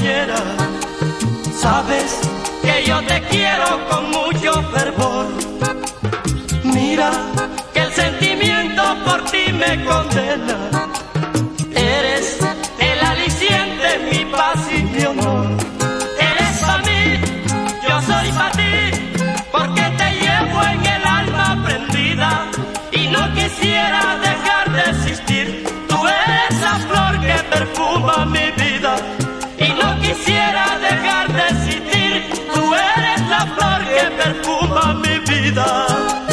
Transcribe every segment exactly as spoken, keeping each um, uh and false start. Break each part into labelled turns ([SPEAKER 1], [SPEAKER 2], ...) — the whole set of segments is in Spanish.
[SPEAKER 1] compañera, sabes que yo te quiero con mucho fervor. Mira que el sentimiento por ti me condena. Eres el aliciente, mi paz y mi honor. Eres pa' mí, yo soy pa' ti, porque te llevo en el alma prendida y no quisiera dejar de existir. Tú eres la flor que perfuma mi vida y no quisiera dejar de existir. Tú eres la flor que perfuma mi vida.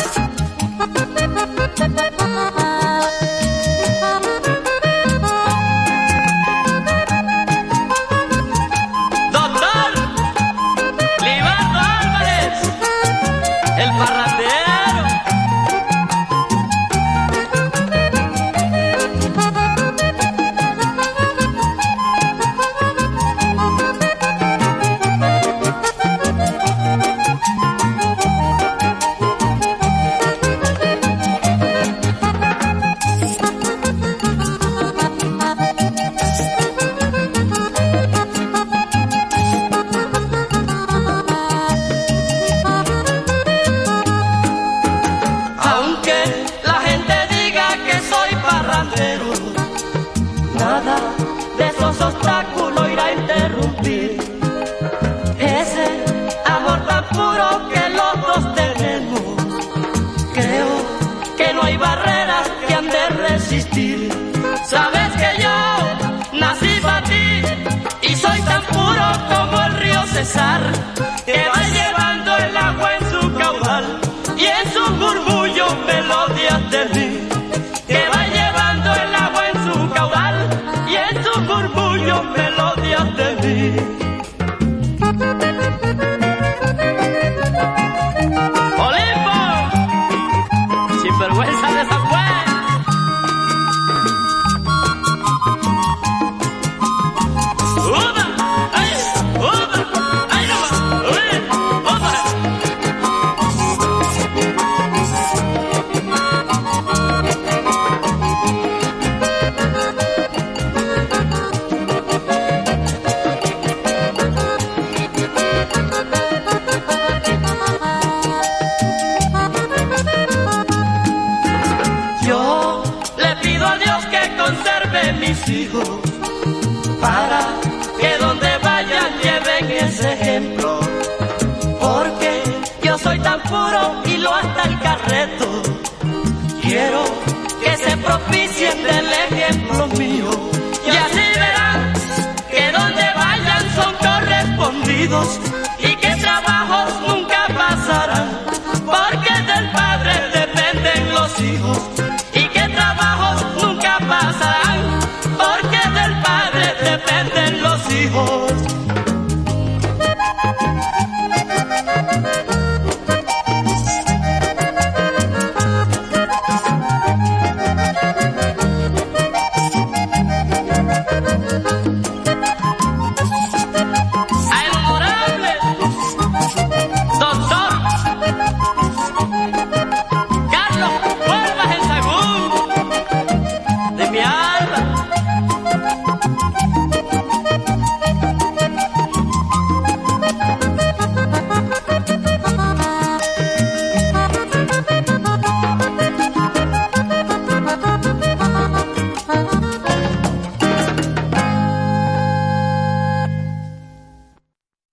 [SPEAKER 1] Nada de esos obstáculos irá a interrumpir ese amor tan puro que los dos tenemos. Creo que no hay barreras que han de resistir. Sabes que yo nací para ti y soy tan puro como el río Cesar, que va llevando el agua en su caudal y en sus murmullos melodías de mí. Que va llevando el agua en su caudal y en sus murmullos melodías de mí. Olimpo, sin vergüenza de esa pues. Mis hijos, para que donde vayan lleven ese ejemplo, porque yo soy tan puro y lo hasta el carreto. Quiero que se propicien del ejemplo mío y así verán que donde vayan son correspondidos y que trabajos nunca pasarán, porque del padre dependen los hijos.